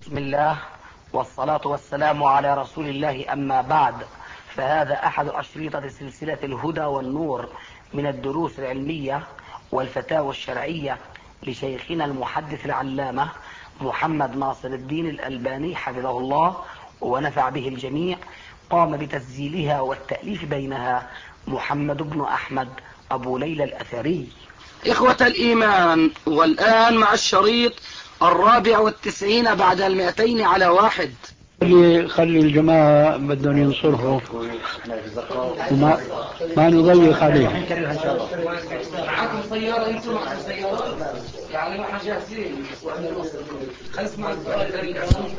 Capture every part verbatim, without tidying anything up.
بسم الله والصلاة والسلام على رسول الله، أما بعد، فهذا أحد أشريطة سلسلة الهدى والنور من الدروس العلمية والفتاوى الشرعية لشيخنا المحدث العلامة محمد ناصر الدين الألباني حفظه الله ونفع به الجميع. قام بتسجيلها والتأليف بينها محمد بن أحمد أبو ليلى الأثري. إخوة الإيمان، والآن مع الشريط الرابع والتسعين بعد المئتين على واحد. خلي خلي الجماعة بدهم ينصرفوا وما ما نضيق عليهم. معكم سيارة؟ انتم معكم سيارة؟ يعني احنا جاهزين واحنا اسمع السؤال.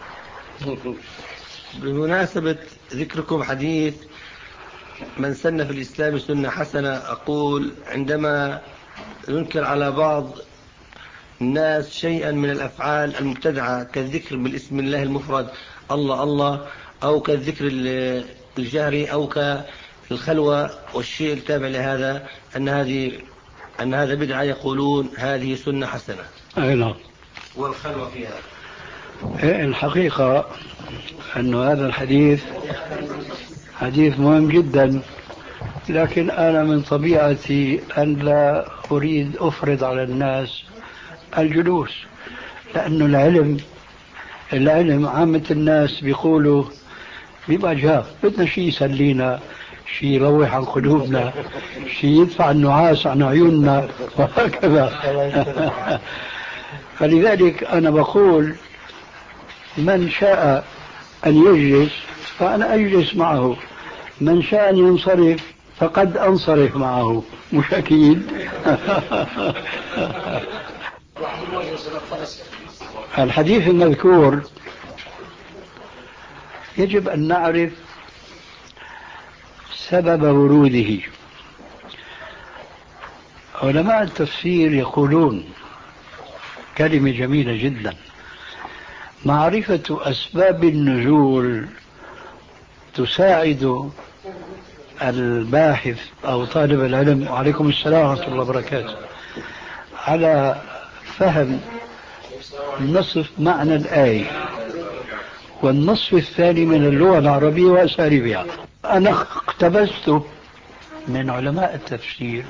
بمناسبة ذكركم حديث من سن في الإسلام سنة حسنة، أقول عندما ينكر على بعض الناس شيئا من الأفعال المبتدعة كالذكر بالاسم الله المفرد الله الله، أو كالذكر الجهري، أو كالخلوة والشيء التابع لهذا، أن هذه أن هذا بدعة، يقولون هذه سنة حسنة. أي نعم. والخلوة فيها الحقيقة أن هذا الحديث حديث مهم جدا، لكن أنا من طبيعتي أن لا أريد أفرض على الناس الجلوس، لأنه العلم العلم عامة الناس بيقولوا بيبقى جاف، بدنا شيء يسلينا، شيء يروح عن قلوبنا، شيء يدفع النعاس عن عيوننا وهكذا. فلذلك أنا بقول من شاء أن يجلس فأنا أجلس معه، من شاء أن ينصرف فقد أنصرف معه، مش أكيد. الحديث المذكور يجب أن نعرف سبب وروده. علماء التفسير يقولون كلمة جميلة جدا: معرفة أسباب النزول تساعد الباحث أو طالب العلم، وعليكم السلام ورحمة الله وبركاته، على فهم نصف معنى الآية والنصف الثاني من اللغة العربية وأساليبها. أنا اقتبست من علماء التفسير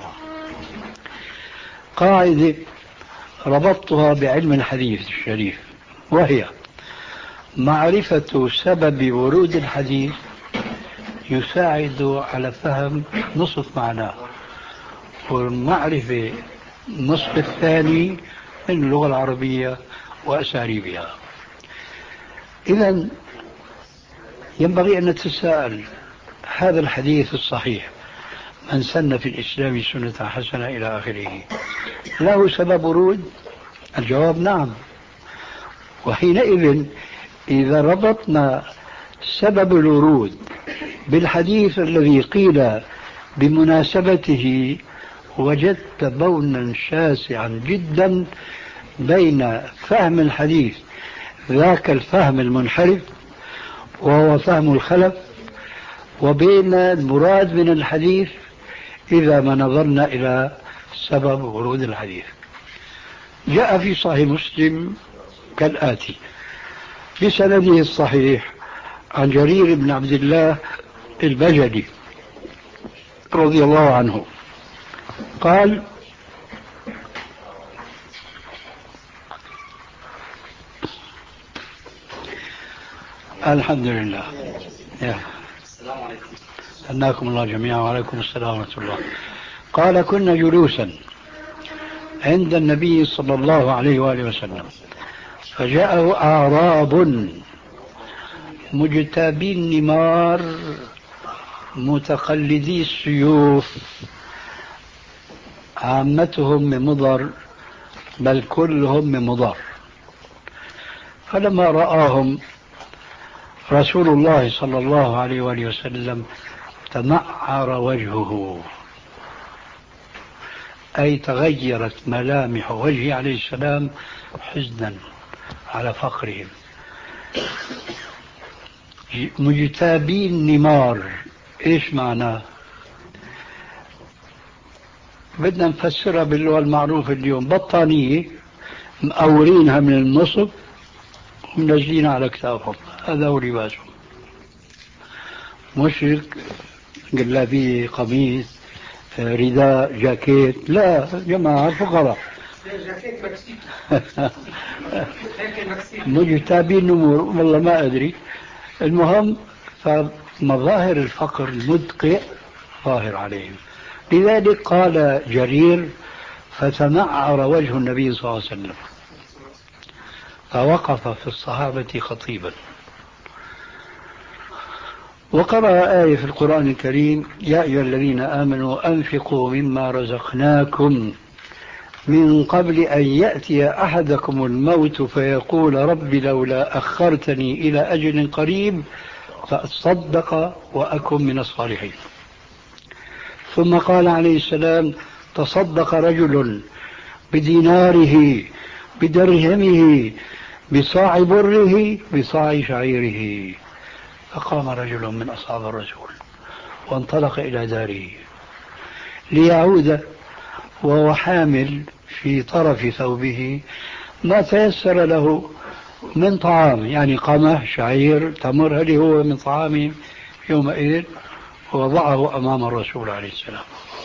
قاعدة ربطتها بعلم الحديث الشريف، وهي معرفة سبب ورود الحديث يساعد على فهم نصف معناه، والمعرفة النصف الثاني من اللغة العربية وأساليبها. إذن ينبغي أن نتساءل: هذا الحديث الصحيح من سن في الإسلام سنة حسنة إلى آخره له سبب ورود؟ الجواب نعم. وحينئذ إذا ربطنا سبب الورود بالحديث الذي قيل بمناسبته وجدت بونا شاسعا جدا بين فهم الحديث ذاك الفهم المنحرف وهو فهم الخلف، وبين المراد من الحديث إذا ما نظرنا إلى سبب ورود الحديث. جاء في صحيح مسلم كالآتي بسنده الصحيح عن جرير بن عبد الله البجلي رضي الله عنه قال: الحمد لله. السلام عليكم. أناكم الله جميعا. وعليكم السلام ورحمة الله. قال: كنا جلوسا عند النبي صلى الله عليه وآله وسلم فجاءه أعراب مجتابي النمار متقلدي السيوف، عامتهم من مضر بل كلهم من مضر. فلما رآهم رسول الله صلى الله عليه وآله وسلم تمعر وجهه، أي تغيرت ملامح وجهه عليه السلام حزنا على فقرهم. مجتابي النمار إيش معناه؟ بدنا نفسرها باللغة المعروفة اليوم: بطانية مقورينها من النصف منزلين على كتافهم، هذا هو لباسهم. مشرك جلابية، قميص، رداء، جاكيت، لا جماعة فقراء مجتابين نمور، والله ما أدري. المهم فمظاهر الفقر المدقع ظاهر عليهم. لذلك قال جرير: فتمعر وجه النبي صلى الله عليه وسلم فوقف في الصحابة خطيبا، وقرأ آية في القرآن الكريم: يا أيها الذين آمنوا أنفقوا مما رزقناكم من قبل أن يأتي أحدكم الموت فيقول رب لولا أخرتني إلى أجل قريب فأصدق وأكن من الصالحين. ثم قال عليه السلام: تصدق رجل بديناره بدرهمه بصاع بره بصاع شعيره. فقام رجل من أصحاب الرسول وانطلق إلى داره ليعود وهو حامل في طرف ثوبه ما تيسر له من طعام، يعني قمح، شعير، تمر، هل هو من طعامه يومئذ، ووضعه أمام الرسول عليه السلام.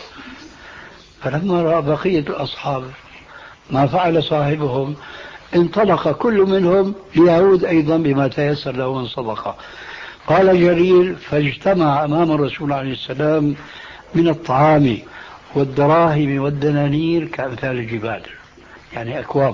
فلما رأى بقية الأصحاب ما فعل صاحبهم انطلق كل منهم ليعود أيضا بما تيسر له من صدقة. قال جرير: فاجتمع أمام الرسول عليه السلام من الطعام والدراهم والدنانير كأمثال الجبال، يعني أكوام.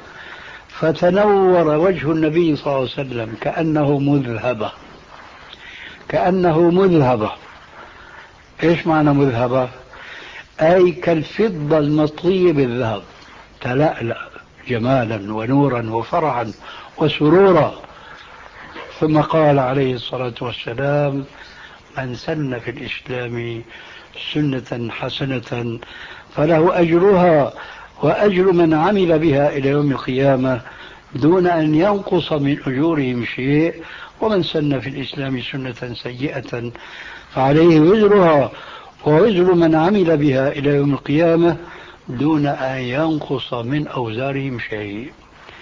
فتنور وجه النبي صلى الله عليه وسلم كأنه مذهبة، كأنه مذهبة. إيش معنى مذهبة؟ أي كالفضة المطلية بالذهب، تلألأ جمالا ونورا وفرحا وسرورا. ثم قال عليه الصلاة والسلام: من سن في الإسلام سنة حسنة فله أجرها وأجر من عمل بها إلى يوم القيامة دون أن ينقص من أجورهم شيء، ومن سن في الإسلام سنة سيئة فعليه وزرها ووزر من عمل بها إلى يوم القيامة دون أن ينقص من أوزارهم شيء.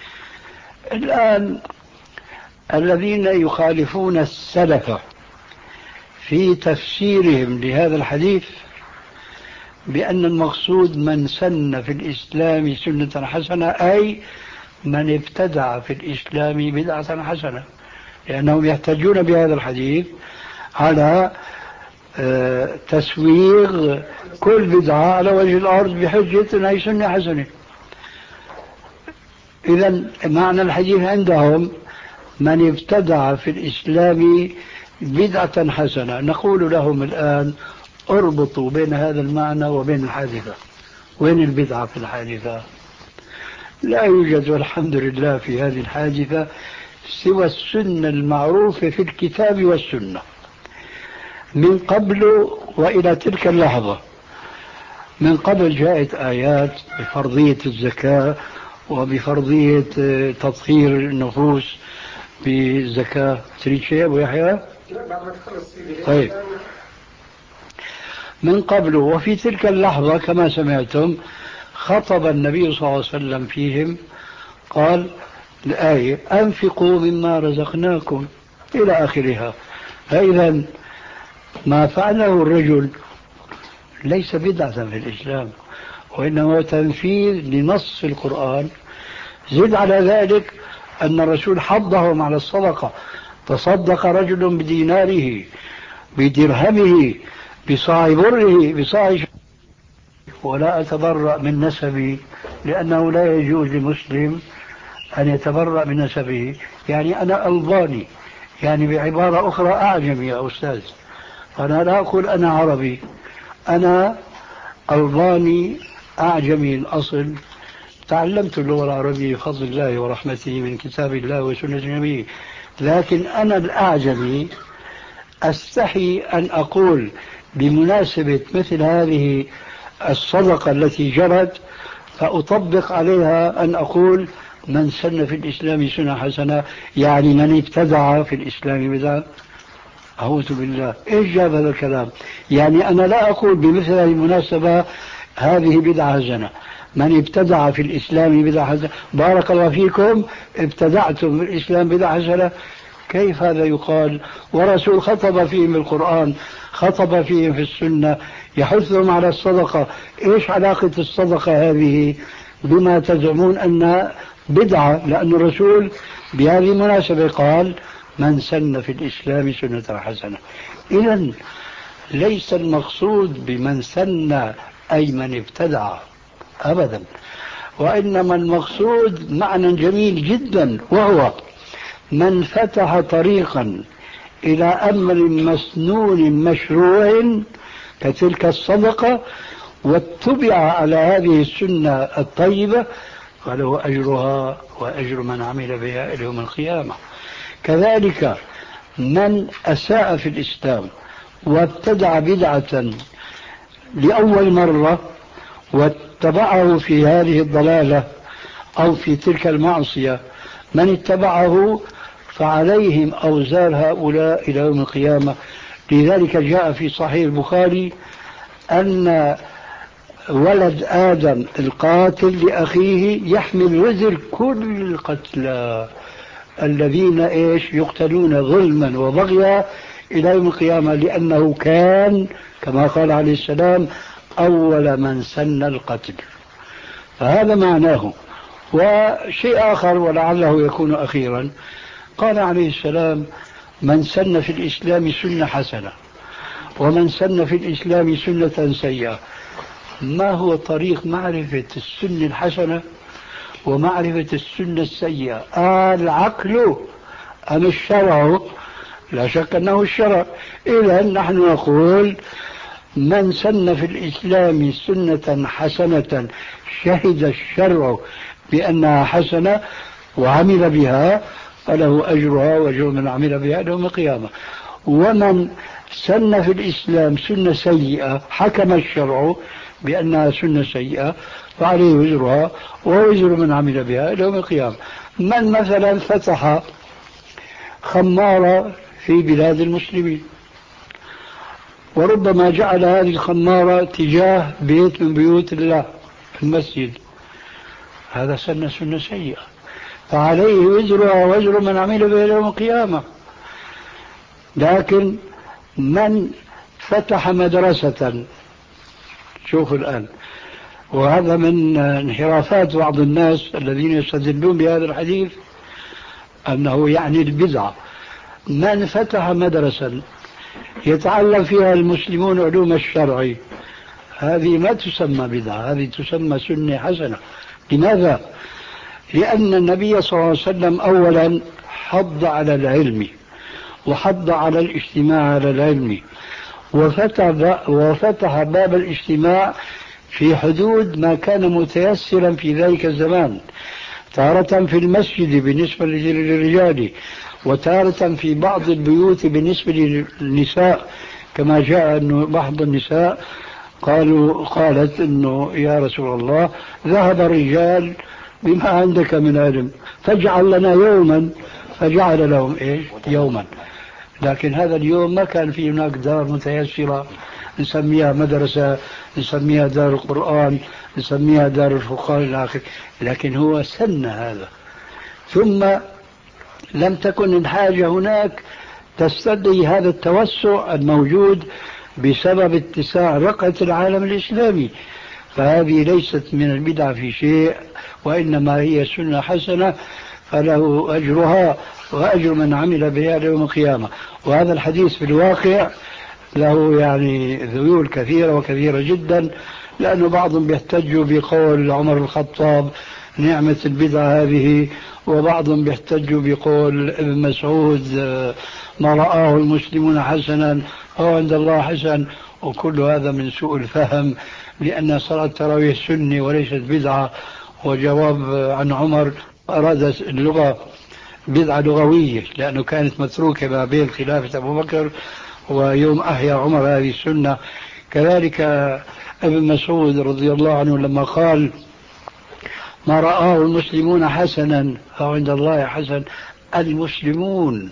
الآن الذين يخالفون السلف في تفسيرهم لهذا الحديث بأن المقصود من سن في الإسلام سنة حسنة، أي من ابتدع في الإسلام بدعة حسنة، لأنهم يحتجون بهذا الحديث على تسويغ كل بدعة على وجه الأرض بحجة أنها سنة حسنة. إذن معنى الحديث عندهم من ابتدع في الإسلام بدعة حسنة. نقول لهم الآن: اربطوا بين هذا المعنى وبين الحادثة. وين البدعة في الحادثة؟ لا يوجد والحمد لله في هذه الحادثة سوى السنة المعروفة في الكتاب والسنة من قبل وإلى تلك اللحظة. من قبل جاءت آيات بفرضية الزكاة وبفرضية تطهير النفوس بالزكاة. تريد شيء أبو يحيى؟ طيب. من قبل وفي تلك اللحظة كما سمعتم خطب النبي صلى الله عليه وسلم فيهم، قال الآية: أنفقوا مما رزقناكم إلى آخرها. فإذا ما فعله الرجل ليس بدعة في الإسلام، وإنما تنفيذ لنص القرآن. زد على ذلك أن الرسول حضهم على الصدقة: تصدق رجل بديناره بدرهمه بصاع بره بصاع. ولا أتبرأ من نسبي، لأنه لا يجوز لمسلم أن يتبرأ من نسبه. يعني أنا ألباني، يعني بعبارة أخرى أعجمي يا أستاذ. أنا لا أقول أنا عربي، أنا ألباني أعجمي الأصل. تعلمت اللغة العربية بفضل الله ورحمته من كتاب الله وسنة نبيه، لكن أنا الأعجمي أستحي أن أقول بمناسبة مثل هذه الصدقة التي جرت فأطبق عليها أن أقول: من سن في الإسلام سنة حسنة، يعني من ابتدع في الإسلام بدعة. أعوذ بالله، إيش جاب هذا الكلام؟ يعني أنا لا أقول بمثل هذه المناسبة هذه بدعة حسنة، من ابتدع في الإسلام بدعة حسنة بارك الله فيكم ابتدعتم في الإسلام بدعة حسنة. كيف هذا يقال ورسول خطب فيهم بالقرآن، خطب فيهم في السنة، يحثهم على الصدقة؟ إيش علاقة الصدقة هذه بما تزعمون أن بدعة؟ لأن الرسول بهذه المناسبة قال من سن في الإسلام سنة حسنة. إذن ليس المقصود بمن سن أي من ابتدع أبدا، وإنما المقصود معنى جميل جدا، وهو من فتح طريقا إلى أمر مسنون مشروع كتلك الصدقة واتبع على هذه السنة الطيبة فله أجرها وأجر من عمل بها إلى يوم القيامة. كذلك من أساء في الإسلام وابتدع بدعة لأول مرة واتبعه في هذه الضلالة أو في تلك المعصية، من اتبعه فعليهم أوزار هؤلاء إلى يوم القيامة. لذلك جاء في صحيح البخاري أن ولد آدم القاتل لأخيه يحمل وزر كل القتلى الذين إيش يقتلون ظلما وبغيا إلى يوم القيامة، لأنه كان كما قال عليه السلام أول من سن القتل. فهذا معناه. وشيء آخر ولعله يكون أخيرا، قال عليه السلام من سن في الإسلام سنة حسنة ومن سن في الإسلام سنة سيئة. ما هو طريق معرفة السنة الحسنة ومعرفة السنة السيئة؟ آه العقل أم الشرع؟ لا شك أنه الشرع. إذا نحن نقول من سن في الإسلام سنة حسنة شهد الشرع بأنها حسنة وعمل بها فله أجرها وأجر من عمل بها يوم القيامة. ومن سن في الإسلام سنة سيئة حكم الشرع بأنها سنة سيئة فعليه وزرها ووزر من عمل بها يوم القيامة. من مثلا فتح خمارة في بلاد المسلمين وربما جعل هذه الخمارة تجاه بيت من بيوت الله في المسجد، هذا سنة سنة سيئة فعليه وزرها ووزر من عمل بها يوم القيامة. لكن من فتح مدرسة، شوفوا الآن، وهذا من انحرافات بعض الناس الذين يستدلون بهذا الحديث أنه يعني البدعة، من فتح مدرسة يتعلم فيها المسلمون علوم الشرع، هذه ما تسمى بدعة، هذه تسمى سنة حسنة. لماذا؟ لأن النبي صلى الله عليه وسلم أولا حض على العلم وحض على الاجتماع على العلم وفتح, وفتح باب الاجتماع في حدود ما كان متيسرا في ذلك الزمان، تارة في المسجد بالنسبة للرجال وتارة في بعض البيوت بالنسبة للنساء، كما جاء أنه بعض النساء قالوا قالت أنه يا رسول الله ذهب الرجال بما عندك من علم فاجعل لنا يوما، فجعل لهم إيش يوما. لكن هذا اليوم ما كان في هناك دار متيسرة نسميها مدرسة، نسميها دار القرآن، نسميها دار الفقهاء إلى آخره، لكن هو سن هذا. ثم لم تكن الحاجة هناك تستدعي هذا التوسع الموجود بسبب اتساع رقعة العالم الإسلامي، فهذه ليست من البدع في شيء، وإنما هي سنة حسنة فله أجرها وأجر من عمل بها يوم القيامة. وهذا الحديث في الواقع له يعني ذيول كثيرة وكثيرة جدا، لأنه بعضهم بيحتجوا بقول عمر الخطاب نعمة البدعة هذه، وبعضهم بيحتجوا بقول ابن مسعود ما رآه المسلمون حسنا هو عند الله حسن، وكل هذا من سوء الفهم، لأن صلاة التراويح سنة وليست بدعة. وجواب عن عمر أراد اللغة بدعة لغوية لأنه كانت متروكة ما بين خلافة أبو بكر ويوم أحيا عمر هذه السنة. كذلك ابن مسعود رضي الله عنه لما قال ما رآه المسلمون حسنا فهو عند الله حسن، المسلمون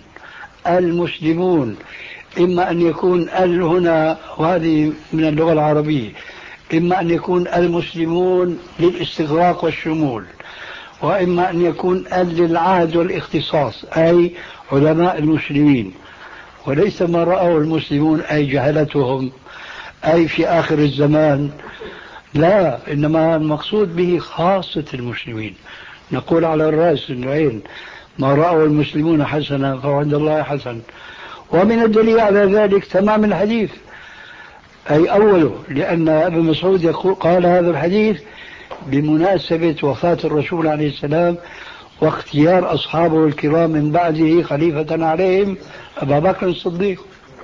المسلمون إما أن يكون ال هنا وهذه من اللغة العربية، إما أن يكون المسلمون للاستغراق والشمول، وإما أن يكون للعهد والاختصاص أي علماء المسلمين، وليس ما رأوا المسلمون أي جهلتهم أي في آخر الزمان، لا، إنما المقصود به خاصة المسلمين. نقول على الرأس والعين ما رأوا المسلمون حسنا فهو عند الله حسن. ومن الدليل على ذلك تمام الحديث، أي أوله، لأن ابن مسعود يقول قال هذا الحديث بمناسبة وفاة الرسول عليه السلام واختيار أصحابه الكرام من بعده خليفة عليهم أبا بكر الصديق،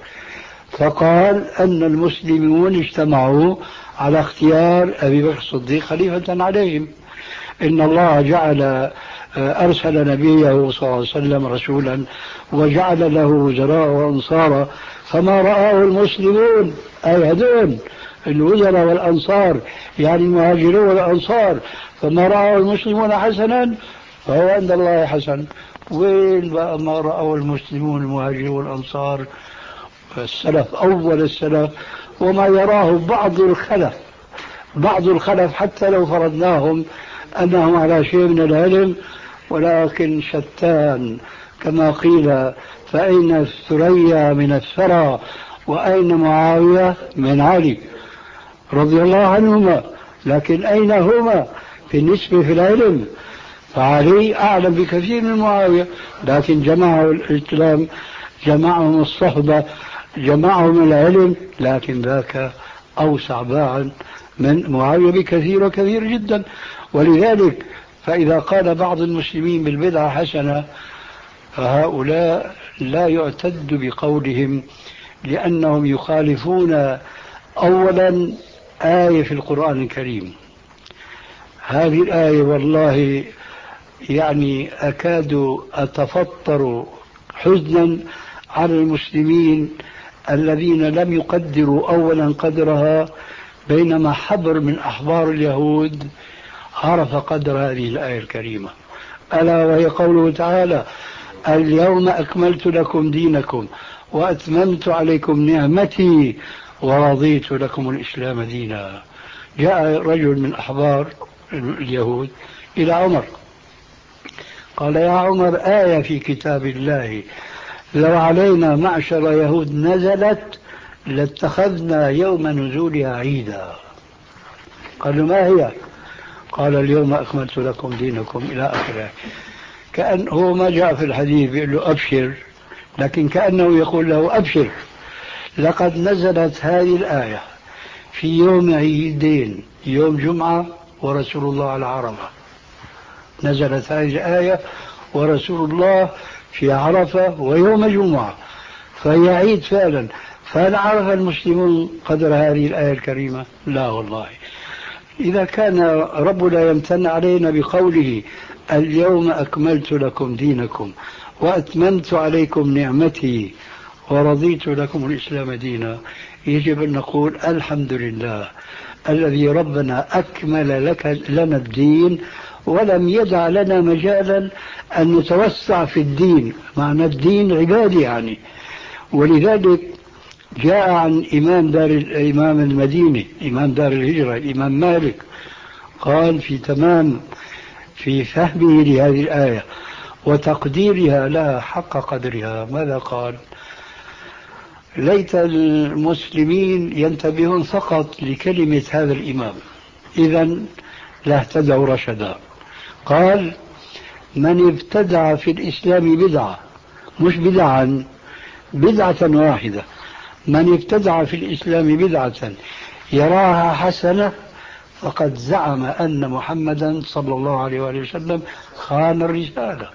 فقال أن المسلمون اجتمعوا على اختيار أبي بكر الصديق خليفة عليهم. إن الله جعل أرسل نبيه صلى الله عليه وسلم رسولا وجعل له وزراء وأنصارا، فما رآه المسلمون أي هذول الوزراء والأنصار يعني المهاجرون والأنصار، فما رآه المسلمون حسنا فهو عند الله حسن. وين بقى ما رأوا المسلمون المهاجرون والأنصار السلف أول السلف وما يراه بعض الخلف، بعض الخلف حتى لو فرضناهم أنهم على شيء من العلم ولكن شتان، كما قيل فأين الثريا من الثرى وأين معاوية من علي رضي الله عنهما، لكن أين هما في النسبة في العلم؟ فعلي أعلم بكثير من معاوية، لكن جمعه الإسلام، جمعهم الصحبة، جمعهم العلم، لكن ذاك أوسع باعا من معاوية بكثير وكثير جدا. ولذلك فإذا قال بعض المسلمين بالبدعة حسنة فهؤلاء لا يعتد بقولهم، لأنهم يخالفون أولا آية في القرآن الكريم. هذه الآية والله يعني أكاد أتفطر حزنا على المسلمين الذين لم يقدروا أولا قدرها، بينما حبر من أحبار اليهود عرف قدر هذه الآية الكريمة، ألا وهي قوله تعالى اليوم أكملت لكم دينكم وأتممت عليكم نعمتي ورضيت لكم الإسلام دينا. جاء رجل من أحبار اليهود إلى عمر قال يا عمر آية في كتاب الله لو علينا معشر يهود نزلت لاتخذنا يوم نزولها عيدا. قال له ما هي؟ قال اليوم أكملت لكم دينكم إلى آخره. كأنه ما جاء في الحديث بيقول له أبشر، لكن كأنه يقول له أبشر لقد نزلت هذه الآية في يوم عيدين، يوم جمعة ورسول الله على عرفة. نزلت هذه الآية ورسول الله في عرفة ويوم جمعة، فهي عيد فعلا. فهل عرف المسلمون قدر هذه الآية الكريمة؟ لا والله. إذا كان ربنا يمتن علينا بقوله اليوم أكملت لكم دينكم وأتممت عليكم نعمتي ورضيت لكم الإسلام دينا، يجب أن نقول الحمد لله الذي ربنا أكمل لك لنا الدين ولم يدع لنا مجالا أن نتوسع في الدين، معنى الدين عبادي يعني. ولذلك جاء عن إمام دار الإمام المدينة إمام دار الهجرة الإمام مالك قال في تمام في فهمه لهذه الآية وتقديرها لها حق قدرها، ماذا قال؟ ليت المسلمين ينتبهون فقط لكلمة هذا الإمام إذا لاهتدوا رشدا. قال من ابتدع في الإسلام بدعة، مش بدعا، بدعة واحدة، من ابتدع في الإسلام بدعة يراها حسنة فقد زعم أن محمدا صلى الله عليه وآله وسلم خان الرسالة.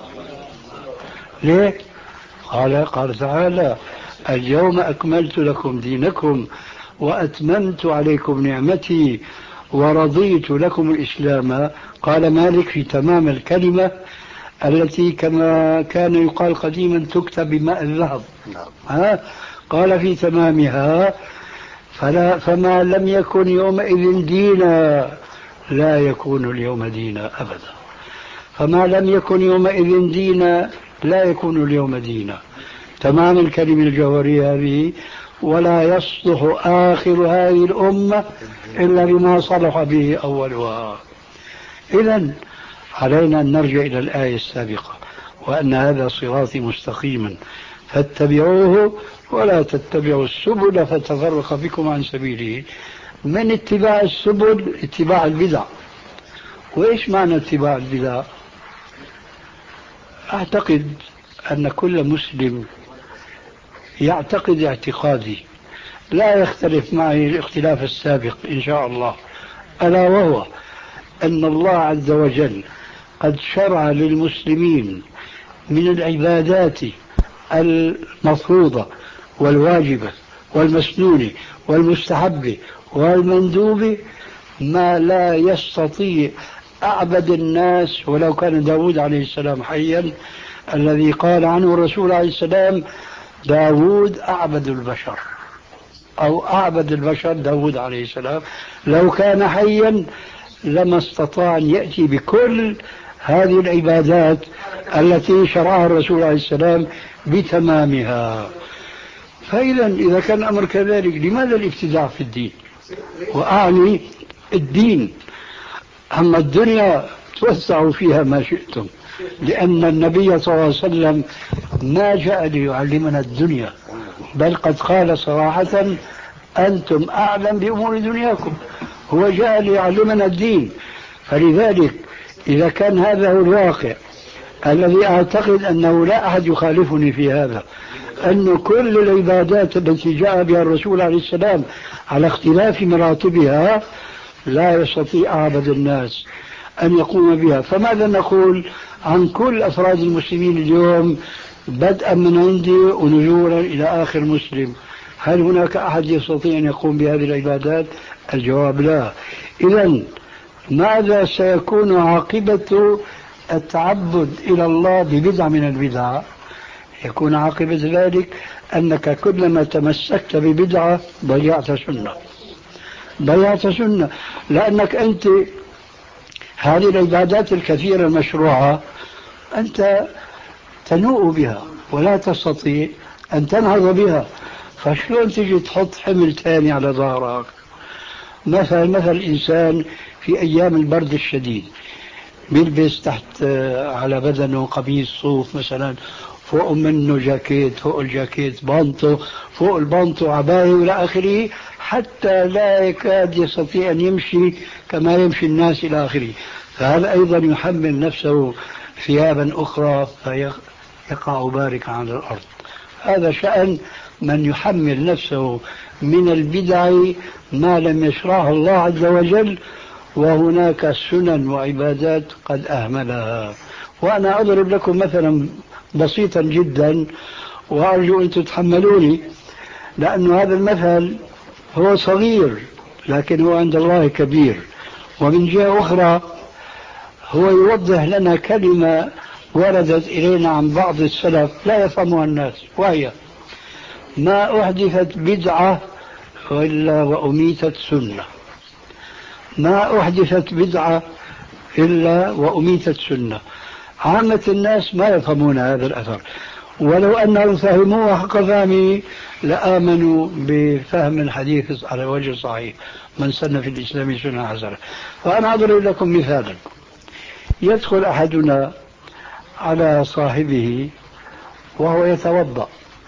ليه؟ قال قال تعالى اليوم أكملت لكم دينكم وأتممت عليكم نعمتي ورضيت لكم الإسلام. قال مالك في تمام الكلمة التي كما كان يقال قديما تكتب بماء الذهب، ها؟ قال في تمامها فلا فما لم يكن يومئذ دينا لا يكون اليوم دينا أبدا، فما لم يكن يومئذ دينا لا يكون اليوم دينا. تمام الكلمة الجوهرية هذه ولا يصلح آخر هذه الأمة إلا بما صلح به أولها. إذن علينا أن نرجع إلى الآية السابقة، وأن هذا صراطي مستقيما فاتبعوه ولا تتبعوا السبل فتفرق بكم عن سبيله. من اتباع السبل اتباع البدع. وإيش معنى اتباع البدع؟ أعتقد أن كل مسلم يعتقد اعتقادي لا يختلف معي الاختلاف السابق إن شاء الله، ألا وهو أن الله عز وجل قد شرع للمسلمين من العبادات المفروضة والواجبة والمسنونة والمستحبة والمندوبة ما لا يستطيع أعبد الناس، ولو كان داود عليه السلام حيا الذي قال عنه الرسول عليه السلام داود أعبد البشر، أو أعبد البشر داود عليه السلام، لو كان حيا لما استطاع أن يأتي بكل هذه العبادات التي شرعها الرسول عليه السلام بتمامها. فإذا إذا كان الأمر كذلك لماذا الابتداع في الدين؟ وأعني الدين. أما الدنيا توسعوا فيها ما شئتم، لأن النبي صلى الله عليه وسلم ما جاء ليعلمنا الدنيا، بل قد قال صراحة أنتم أعلم بأمور دنياكم. هو جاء ليعلمنا الدين. فلذلك إذا كان هذا هو الواقع الذي أعتقد أنه لا أحد يخالفني في هذا، أن كل العبادات التي جاء بها الرسول عليه السلام على اختلاف مراتبها لا يستطيع أعبد الناس أن يقوم بها، فماذا نقول عن كل أفراد المسلمين اليوم بدءا من عندي ونزولا إلى آخر مسلم؟ هل هناك أحد يستطيع أن يقوم بهذه العبادات؟ الجواب لا. إذن ماذا سيكون عاقبة التعبد إلى الله ببدعة من البدع؟ يكون عاقبة ذلك أنك كلما تمسكت ببدعة ضيعت سنة، ضيعت سنة، لأنك أنت هذه العبادات الكثيرة المشروعة أنت تنوء بها ولا تستطيع أن تنهض بها، فشلون تجي تحط حمل ثاني على ظهرك؟ مثلا مثل الإنسان في أيام البرد الشديد بيلبس تحت على بدنه قميص صوف مثلا، فوق منه جاكيت، فوق الجاكيت بانطو، فوق البانطو عباية إلى آخره، حتى لا يكاد يستطيع أن يمشي كما يمشي الناس إلى آخره. فهذا أيضا يحمل نفسه ثيابا أخرى فيقع باركا على الأرض. هذا شأن من يحمل نفسه من البدع ما لم يشرعه الله عز وجل، وهناك سنن وعبادات قد أهملها. وأنا أضرب لكم مثلا بسيطا جدا وأرجو أن تتحملوني، لأن هذا المثل هو صغير لكن هو عند الله كبير. ومن جهة أخرى هو يوضح لنا كلمة وردت إلينا عن بعض السلف لا يفهمها الناس، وهي ما أحدثت بدعة إلا وأميتت سنة، ما أحدثت بدعة إلا وأميتت سنة. عامة الناس ما يفهمون هذا الأثر، ولو أنهم فهموه حق فهمه لآمنوا بفهم الحديث على وجه صحيح، من سن في الإسلام سنة حسنة. فأنا أضرب لكم مثالا. يدخل أحدنا على صاحبه وهو يتوضأ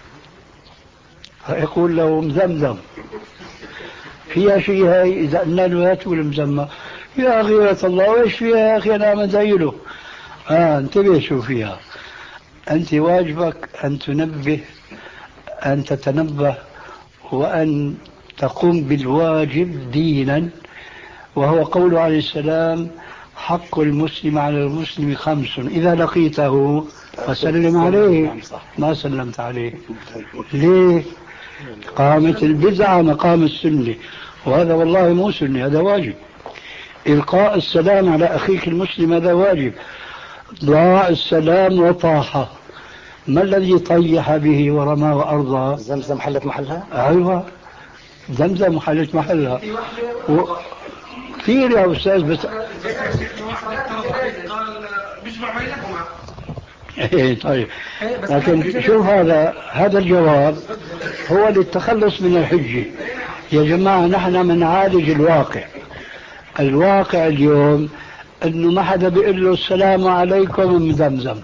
فيقول له مزمزم فيها شيء هاي، إذا قلنا له لا تقول مزمة، يا غيرة الله وإيش فيها يا أخي أنا مزيله. آه انتبه شو فيها. أنت واجبك أن تنبه، أن تتنبه وأن تقوم بالواجب دينا، وهو قول عليه السلام حق المسلم على المسلم خمس إذا لقيته فسلم عليه، ما سلمت عليه ليه؟ قامت البدعة مقام السنة، وهذا والله مو سنة، هذا واجب. إلقاء السلام على أخيك المسلم هذا واجب. ضاع السلام وطاح، ما الذي طيح به ورمى وأرضى؟ زمزم حلت محلها؟ أيوة زمزم حلت محلها. و... كثير يا أستاذ، بس إيه طيب، لكن شوف هذا هذا الجواب هو للتخلص من الحجة. يا جماعة نحن بنعالج الواقع. الواقع اليوم انه ما حدا بيقول له السلام عليكم من زمزم.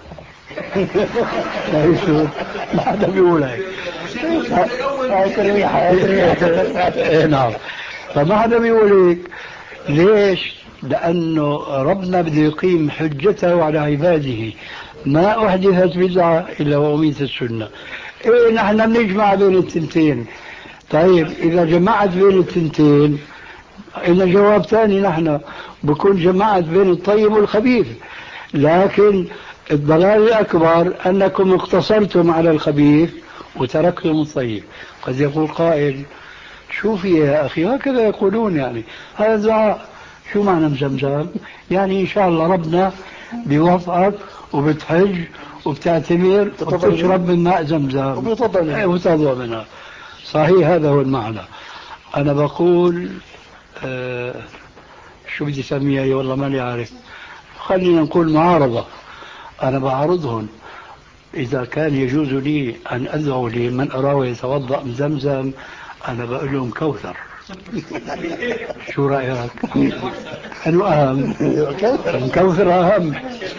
ما حدا بيقول هيك. نعم، فما حدا بيقول هيك. ليش؟ لأنه ربنا بده يقيم حجته على عباده. ما أحدثت بدعة إلا وأميتت السنة. إيه نحن بنجمع بين التنتين. طيب إذا جمعت بين التنتين إن جواب ثاني، نحن بكون جمعت بين الطيب والخبيث. لكن الضلال الأكبر أنكم اقتصرتم على الخبيث وتركتم الطيب. قد يقول قائل شوفي يا أخي هكذا يقولون، يعني هذا دعاء. شو معنى مزمزم؟ يعني إن شاء الله ربنا بيوفقك وبتحج وبتعتمر وبتشرب من ماء زمزم وبتضوى منها. صحيح هذا هو المعنى. أنا بقول آه شو بدي سميها والله ماني عارف. خلينا نقول معارضة. أنا بعارضهم. إذا كان يجوز لي أن أدعو لمن أراه يتوضأ من زمزم أنا بقول لهم كوثر. شو رأيك؟ أنه أهم كوثر أهم.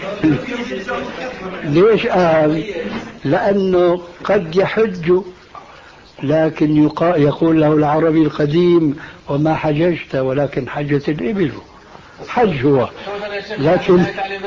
ليش أهم؟ لأنه قد يحج لكن يقول له العربي القديم وما حججت ولكن حجت الإبل. حج هو لكن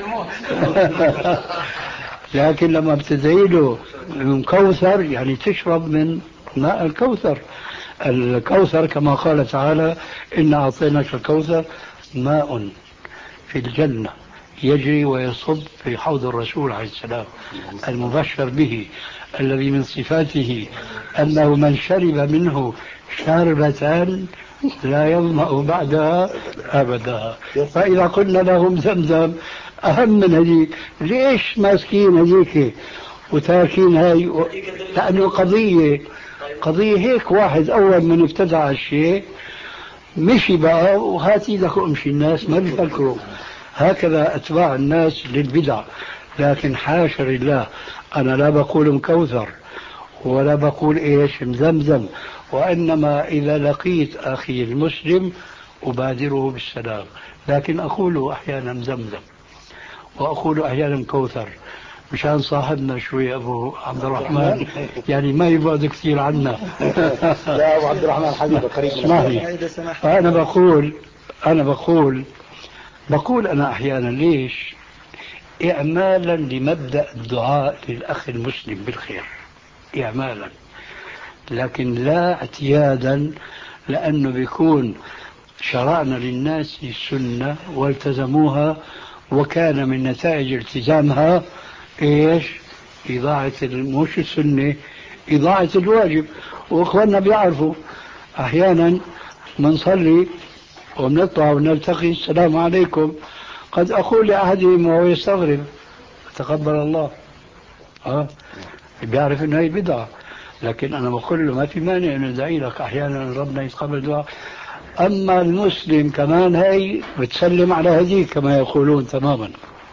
لكن لما بتدعي له من كوثر يعني تشرب من ماء الكوثر. الكوثر كما قال تعالى إن أعطيناك الكوثر ماء في الجنة يجري ويصب في حوض الرسول عليه السلام المبشر به، الذي من صفاته أنه من شرب منه شاربة لا يظمأ بعدها أبدا. فإذا قلنا لهم زمزم أهم من هذيك، ليش ماسكين هذيك وتاركين هاي؟ لأنه قضية قضية هيك. واحد أول من ابتدع الشيء مشي بقى وهات ايدك وامشي. الناس ما بيفكروا هكذا أتباع الناس للبدع. لكن حاشا لله، أنا لا بقول مكوثر ولا بقول إيش مزمزم، وإنما إذا لقيت أخي المسلم أبادره بالسلام. لكن أقول أحيانا مزمزم وأقول أحيانا كوثر مشان صاحبنا شوي أبو عبد الرحمن يعني ما يبعد كثير عنا. لا أبو عبد الرحمن حبيبي قريب اسمعني. فأنا بقول أنا بقول بقول أنا أحيانا ليش إعمالا لمبدأ الدعاء للأخ المسلم بالخير، إعمالا، لكن لا اعتيادا، لأنه بيكون شرعنا للناس السنة والتزموها وكان من نتائج التزامها إيش؟ إضاعة مش السنة، إضاعة الواجب. وإخواننا بيعرفوا أحيانا منصلي ونطلع ونلتقي السلام عليكم، قد أقول لأحدهم وهو يستغرب تقبل الله، أه؟ بيعرف أنه هي بدعة، لكن أنا بقول له ما في مانع أن ندعي لك أحيانا ربنا يتقبل دعاء. أما المسلم كمان هي بتسلم على هذه كما يقولون تماما.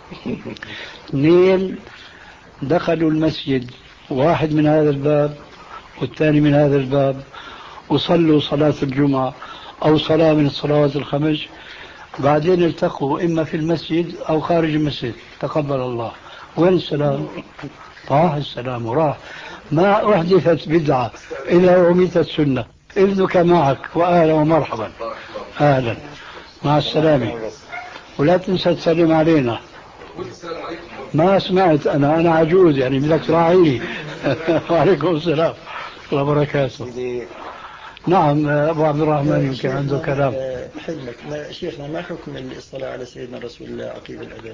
اثنين دخلوا المسجد، واحد من هذا الباب والثاني من هذا الباب، وصلوا صلاة الجمعة أو صلاة من الصلوات الخمس، بعدين التقوا إما في المسجد أو خارج المسجد، تقبل الله. وين السلام؟ راح السلام وراح. ما أحدثت بدعة إلا وأميتت السنة. إذنك معك وأهلا ومرحبا. أهلا مع السلامة، ولا تنسى تسلم علينا. ما سمعت أنا أنا عجوز يعني بدك تراعيني. وعليكم السلام ورحمة الله وبركاته. نعم أبو عبد الرحمن يمكن عنده كلام. حلمك ما شيخنا، ما حكم الصلاة على سيدنا رسول الله عقيب الأذان؟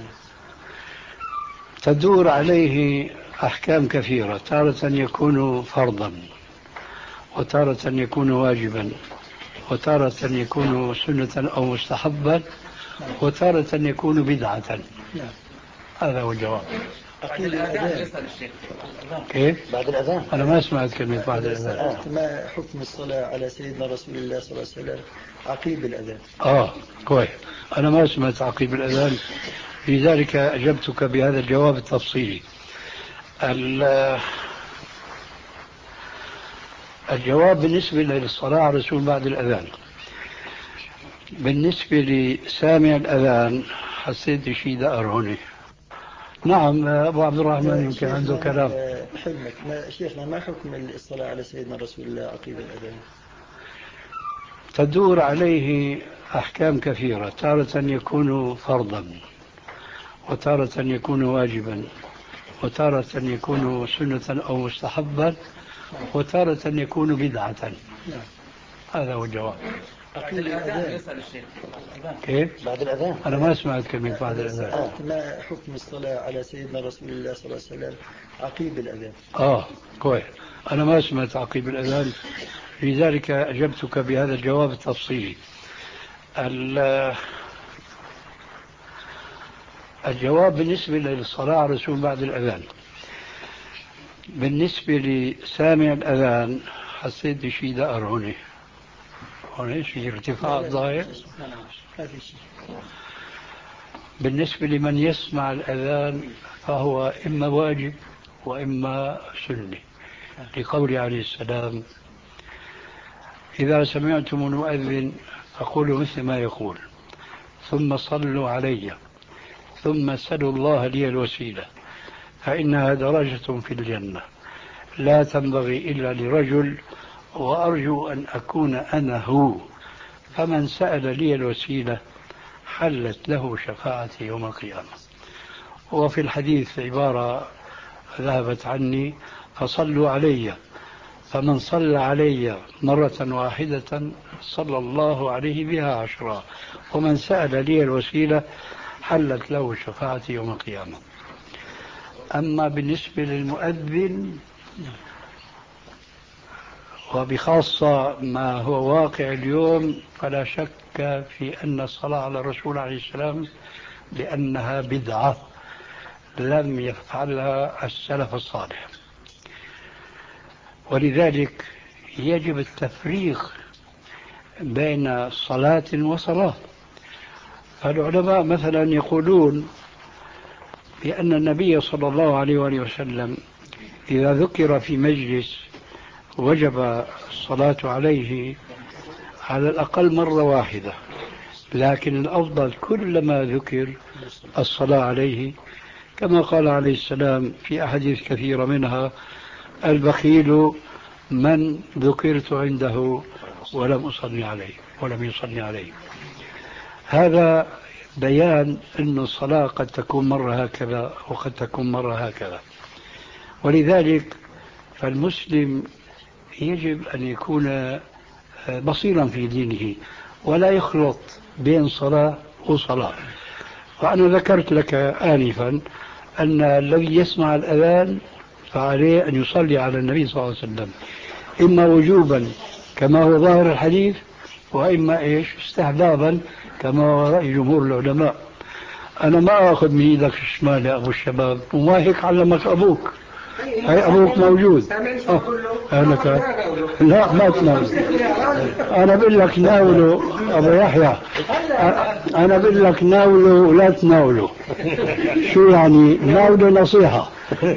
تدور عليه أحكام كثيرة، تارة يكون فرضا، وتارة يكون واجبا، وتارة يكون سنة أو مستحبا، وتارة يكون بدعة. هذا هو الجواب. عقيب الأذان كيف؟ بعد الأذان؟ أنا ما سمعت كلمة بعد الأذان. ما حكم الصلاة على سيدنا رسول الله صلى الله عليه وسلم عقيب الأذان؟ آه كويس، أنا ما سمعت عقيب الأذان، لذلك أجبتك بهذا الجواب التفصيلي. الجواب بالنسبة للصلاة على الرسول بعد الأذان. بالنسبة لسامع الأذان حسيت شيء دقر هنا. نعم أبو عبد الرحمن يمكن عنده كلام. حلمك ما شيخنا ما حكم الصلاة على سيدنا رسول الله عقيب الأذان؟ تدور عليه أحكام كثيرة، تارة يكون فرضا، وتارة يكون واجبا، وتارة يكون سنة أو مستحبا، وتارة يكون بدعة. هذا هو الجواب. عقيب الأذان كيف؟ بعد الأذان أنا ما سمعت كلمة بعد الأذان. ما حكم الصلاة على سيدنا رسول الله صلى الله عليه وسلم عقيب الأذان؟ آه كويس، أنا ما سمعت عقيب الأذان، لذلك أجبتك بهذا الجواب التفصيلي. الجواب بالنسبة للصلاة على الرسول بعد الأذان. بالنسبة لسامع الأذان حسيت بشيء دقر هنا. هنا شيء ارتفاع الظاهر. بالنسبة لمن يسمع الأذان فهو إما واجب وإما سنة، لقول عليه السلام: إذا سمعتم المؤذن فقولوا مثل ما يقول، ثم صلوا علي، ثم سلوا الله لي الوسيلة، فإنها درجة في الجنة لا تنبغي إلا لرجل، وأرجو أن أكون أنا هو، فمن سأل لي الوسيلة حلت له شفاعتي يوم القيامة. وفي الحديث عبارة ذهبت عني: فصلوا علي، فمن صلى علي مرة واحدة صلى الله عليه بها عشرا، ومن سأل لي الوسيلة حلت له شفاعتي يوم القيامة. أما بالنسبة للمؤذن وبخاصة ما هو واقع اليوم، فلا شك في أن الصلاة على الرسول عليه السلام بأنها بدعة لم يفعلها السلف الصالح، ولذلك يجب التفريق بين صلاة وصلاة. فالعلماء مثلا يقولون بأن النبي صلى الله عليه وآله وسلم إذا ذكر في مجلس وجب الصلاة عليه على الأقل مرة واحدة، لكن الأفضل كلما ذكر الصلاة عليه، كما قال عليه السلام في أحاديث كثيرة منها: البخيل من ذكرت عنده ولم أصلي عليه ولم يصلي عليه. هذا بيان أن الصلاة قد تكون مرة هكذا وقد تكون مرة هكذا. ولذلك فالمسلم يجب أن يكون بصيرا في دينه ولا يخلط بين صلاة وصلاة. وأنا ذكرت لك آنفا أن الذي يسمع الأذان فعليه أن يصلي على النبي صلى الله عليه وسلم، إما وجوبا كما هو ظاهر الحديث، وإما إيش استحبابا كما هو رأي جمهور العلماء. أنا ما أخذ من إيدك الشمال يا أبو الشباب، وما هيك علمك أبوك. هاي أبوك موجود. أهلك لا ما تناول. أنا بقول لك ناوله أبو يحيى، أنا بقول لك ناوله ولا تناوله. شو يعني ناوله نصيحة؟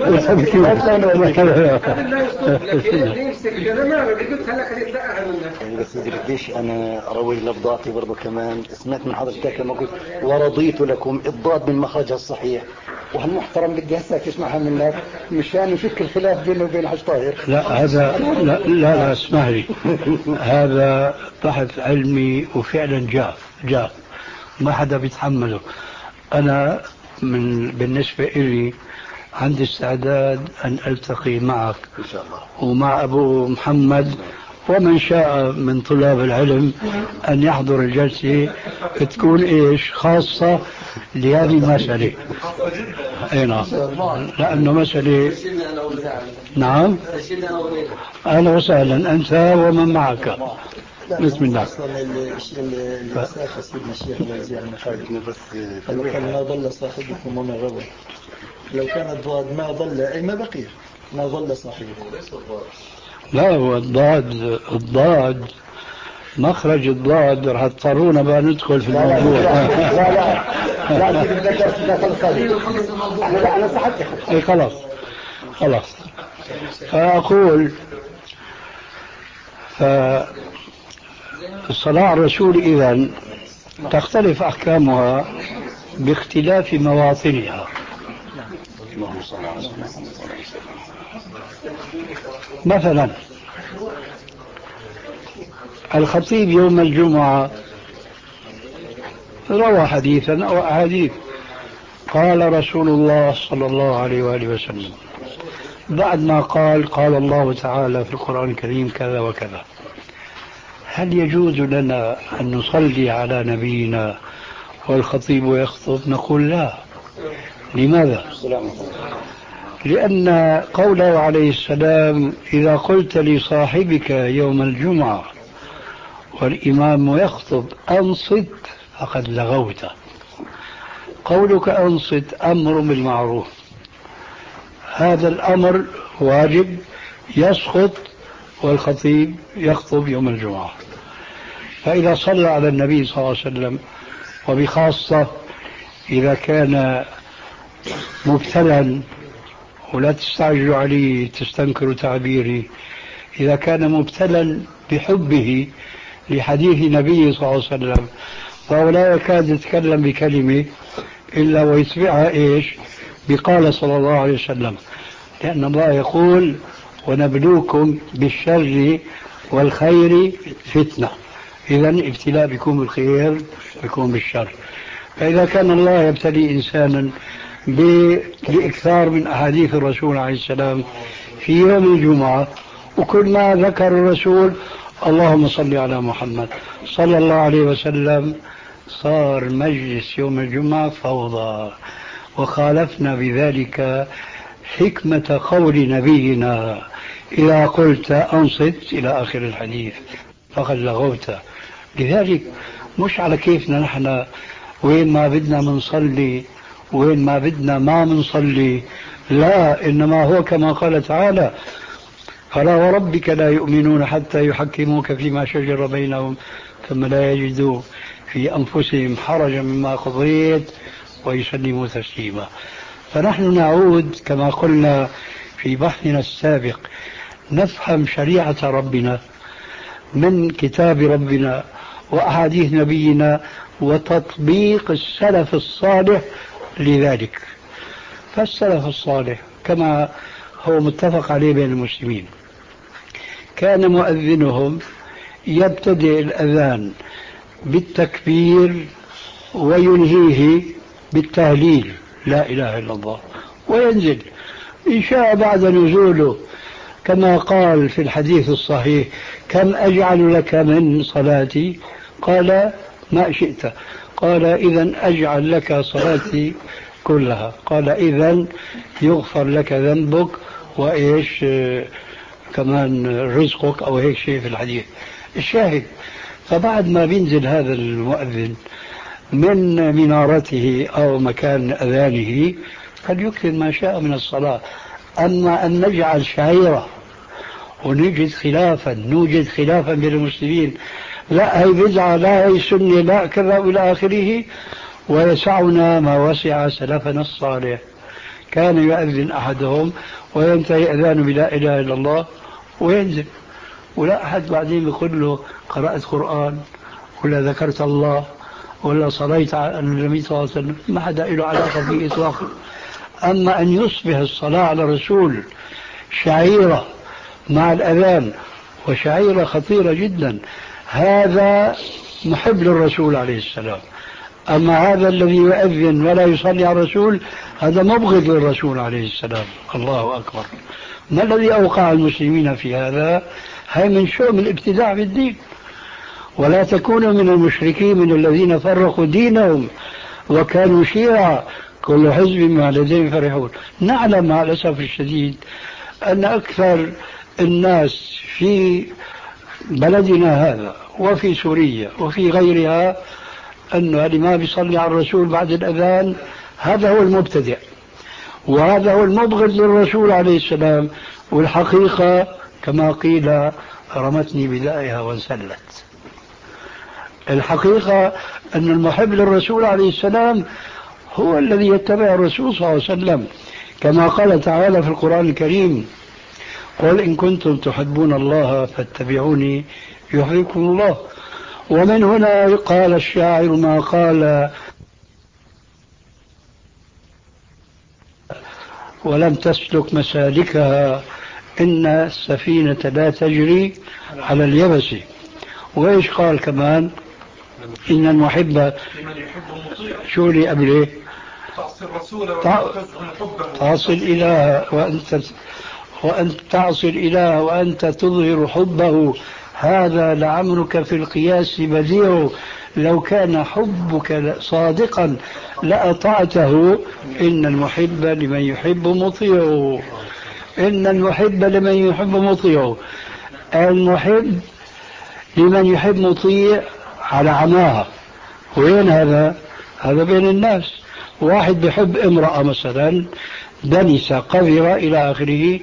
بس قديش أنا أروي لفظاتي برضو كمان. سمعت من حضرتك لما قلت ورضيت لكم الضاد من مخرجها الصحيح، وهالمحترم بدي هسه تسمعها منك مشان يفك الخلاف بينه وبين حج طاهر. لا هذا لا لا, لا اسمح لي، هذا بحث علمي وفعلا جاف جاف ما حدا بيتحمله. أنا من بالنسبة إلي عندي استعداد أن ألتقي معك إن شاء الله ومع أبو محمد ومن شاء من طلاب العلم أن يحضر الجلسة تكون إيش خاصة لهذه المسألة. أي نعم، لأنه مسألة. نعم أهلا وسهلا أنت ومن معك. بسم الله. أصلا الشيء اللي ساخ سيدنا الشيخ الوزير عن خالد قال ما ضل صاحبكم وما غوى. لو كان الضاد ما ضل أي ما بقي ما ضل صاحبكم. لا هو الضاد الضاد مخرج الضاد راح تضطرونا بقى ندخل في الموضوع. لا لا لا لا لا انا صحتي اي خلاص. خلاص. فأقول فالصلاة على الرسول إذن تختلف أحكامها باختلاف مواطنها. مثلا الخطيب يوم الجمعة روى حديثا أو أحاديث قال رسول الله صلى الله عليه وآله وسلم، بعد ما قال قال الله تعالى في القرآن الكريم كذا وكذا، هل يجوز لنا أن نصلي على نبينا والخطيب يخطب؟ نقول لا. لماذا؟ لأن قوله عليه السلام إذا قلت لصاحبك يوم الجمعة والإمام يخطب أنصت فقد لغوت. قولك أنصت أمر بالمعروف، هذا الأمر واجب يسقط والخطيب يخطب يوم الجمعة. فإذا صلى على النبي صلى الله عليه وسلم، وبخاصة إذا كان مبتلا، ولا تستعجلوا عليه تستنكروا تعبيري، إذا كان مبتلا بحبه لحديث النبي صلى الله عليه وسلم فهو لا يكاد يتكلم بكلمة إلا ويتبعها إيش؟ بقال صلى الله عليه وسلم، لأن الله يقول ونبلوكم بالشر والخير فتنة. إذن ابتلاء بكم بالخير بكم بالشر. فإذا كان الله يبتلي إنسانا بإكثار من أحاديث الرسول عليه السلام في يوم الجمعة، وكل ما ذكر الرسول اللهم صل على محمد صلى الله عليه وسلم، صار مجلس يوم الجمعة فوضى، وخالفنا بذلك حكمة قول نبينا إذا قلت أنصت إلى آخر الحديث فقد لغوت. لذلك مش على كيفنا نحن، وين ما بدنا منصلي وين ما بدنا ما منصلي، لا، إنما هو كما قال تعالى فلا وربك لا يؤمنون حتى يحكموك فيما شجر بينهم ثم لا يجدوا في أنفسهم حرجا مما قضيت ويسلموا تسليما. فنحن نعود كما قلنا في بحثنا السابق، نفهم شريعة ربنا من كتاب ربنا وأحاديث نبينا وتطبيق السلف الصالح لذلك. فالسلف الصالح كما هو متفق عليه بين المسلمين، كان مؤذنهم يبتدئ الأذان بالتكبير وينهيه بالتهليل لا إله إلا الله، وينزل إن شاء بعد نزوله كما قال في الحديث الصحيح كم أجعل لك من صلاتي؟ قال ما شئت. قال إذن أجعل لك صلاتي كلها. قال إذن يغفر لك ذنبك وإيش كمان رزقك أو هيك شيء في الحديث. الشاهد، فبعد ما بينزل هذا المؤذن من منارته أو مكان أذانه فليكثر ما شاء من الصلاة. أما أن نجعل شعيرة ونجد خلافا نوجد خلافا بين المسلمين، لا هي بدعة لا هي سنة لا كذا إلى آخره، ويسعنا ما وسع سلفنا الصالح. كان يؤذن أحدهم وينتهي أذانه بلا إله إلا الله وينزل، ولا أحد بعدين يقول له قرأت قرآن ولا ذكرت الله ولا صليت على النبي صلى الله عليه وسلم، ما حدا له علاقة به إطلاقا. أما أن يصبح الصلاة على الرسول شعيرة مع الأذان، وشعيرة خطيرة جدا، هذا محب للرسول عليه السلام. أما هذا الذي يؤذن ولا يصلي على الرسول هذا مبغض للرسول عليه السلام. الله أكبر. ما الذي أوقع المسلمين في هذا؟ هي من شؤم الابتداع في الدين. ولا تكونوا من المشركين من الذين فرقوا دينهم وكانوا شيعا كل حزب ما لديهم فرحون. نعلم مع الأسف الشديد أن أكثر الناس في بلدنا هذا وفي سوريا وفي غيرها أنه اللي ما بيصلي على الرسول بعد الأذان هذا هو المبتدع، وهذا هو المبغض للرسول عليه السلام. والحقيقة كما قيل رمتني بدائها وانسلت. الحقيقة أن المحب للرسول عليه السلام هو الذي يتبع الرسول صلى الله عليه وسلم كما قال تعالى في القرآن الكريم: قل إن كنتم تحبون الله فاتبعوني يحببكم الله. ومن هنا قال الشاعر ما قال: ولم تسلك مسالكها إن السفينة لا تجري على اليبس. وإيش قال كمان؟ إن المحب شو لي قبله؟ تعصي الرسول تعصي الإله وأنت وأنت تعصي الإله وأنت تظهر حبه، هذا لعمرك في القياس بديع، لو كان حبك صادقا لأطعته، إن المحب لمن يحب مطيع. إن المحب لمن يحب مطيع. المحب لمن يحب مطيع على عماها. وين هذا؟ هذا بين الناس. واحد بيحب امرأة مثلا دنسة قذرة إلى آخره،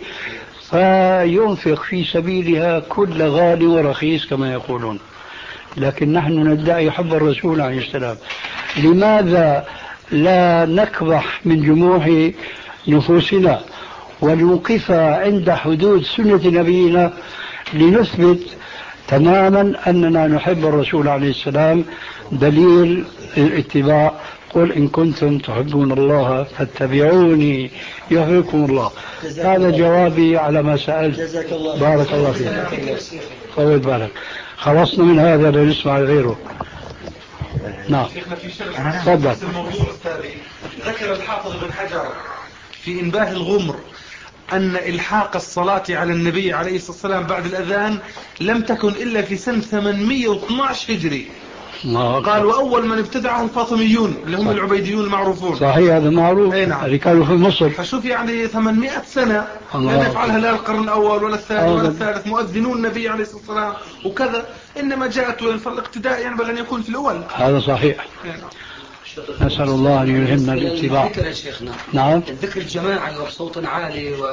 فينفق في سبيلها كل غالي ورخيص كما يقولون، لكن نحن ندعي حب الرسول عليه السلام. لماذا لا نكبح من جموع نفوسنا ونوقفها عند حدود سنة نبينا لنثبت تماما أننا نحب الرسول عليه السلام؟ دليل الاتباع: قل إن كنتم تحبون الله فاتبعوني يحببكم الله. هذا جوابي على ما سألت. بارك الله فيك. طول بالك. خلصنا من هذا لنسمع غيره. نعم تفضل. الموضوع التالي ذكر الحافظ بن حجر في إنباه الغمر أن إلحاق الصلاة على النبي عليه الصلاة والسلام بعد الأذان لم تكن إلا في سنة ثمانمئة واثني عشر هجري. قال: وأول من ابتدعه الفاطميون اللي هم العبيديون المعروفون. صحيح، هذا معروف. نعم. اللي كانوا في مصر. فشوف يعني ثمانمئة سنة لا يفعلها لا القرن الأول ولا الثاني ولا الثالث، مؤذنون النبي عليه الصلاة والسلام وكذا، إنما جاءت فالاقتداء ينبغي أن يكون في الأول. هذا صحيح. نسأل الله أن يلهمنا الاتباع. الذكر يا شيخنا. نعم. الذكر الجماعي وبصوت عالي و...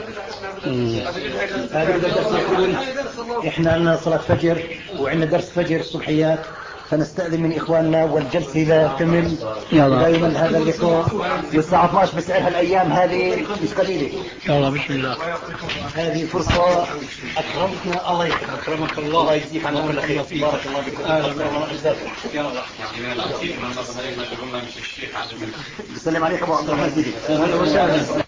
احنا عندنا صلاة فجر وعندنا درس فجر الصبحيات، فنستأذن من إخواننا والجلسة لا تمل لا يمل هذا اللقاء، والساعة اثني عشر بسعرها الأيام هذه مش قليلة. يلا بسم الله. هذه فرصة أكرمتنا. الله يكرمك. أكرمك الله. الله يجزيك عنا كل خير. بارك الله فيك. بسلم عليك أبو عبد الرحمن.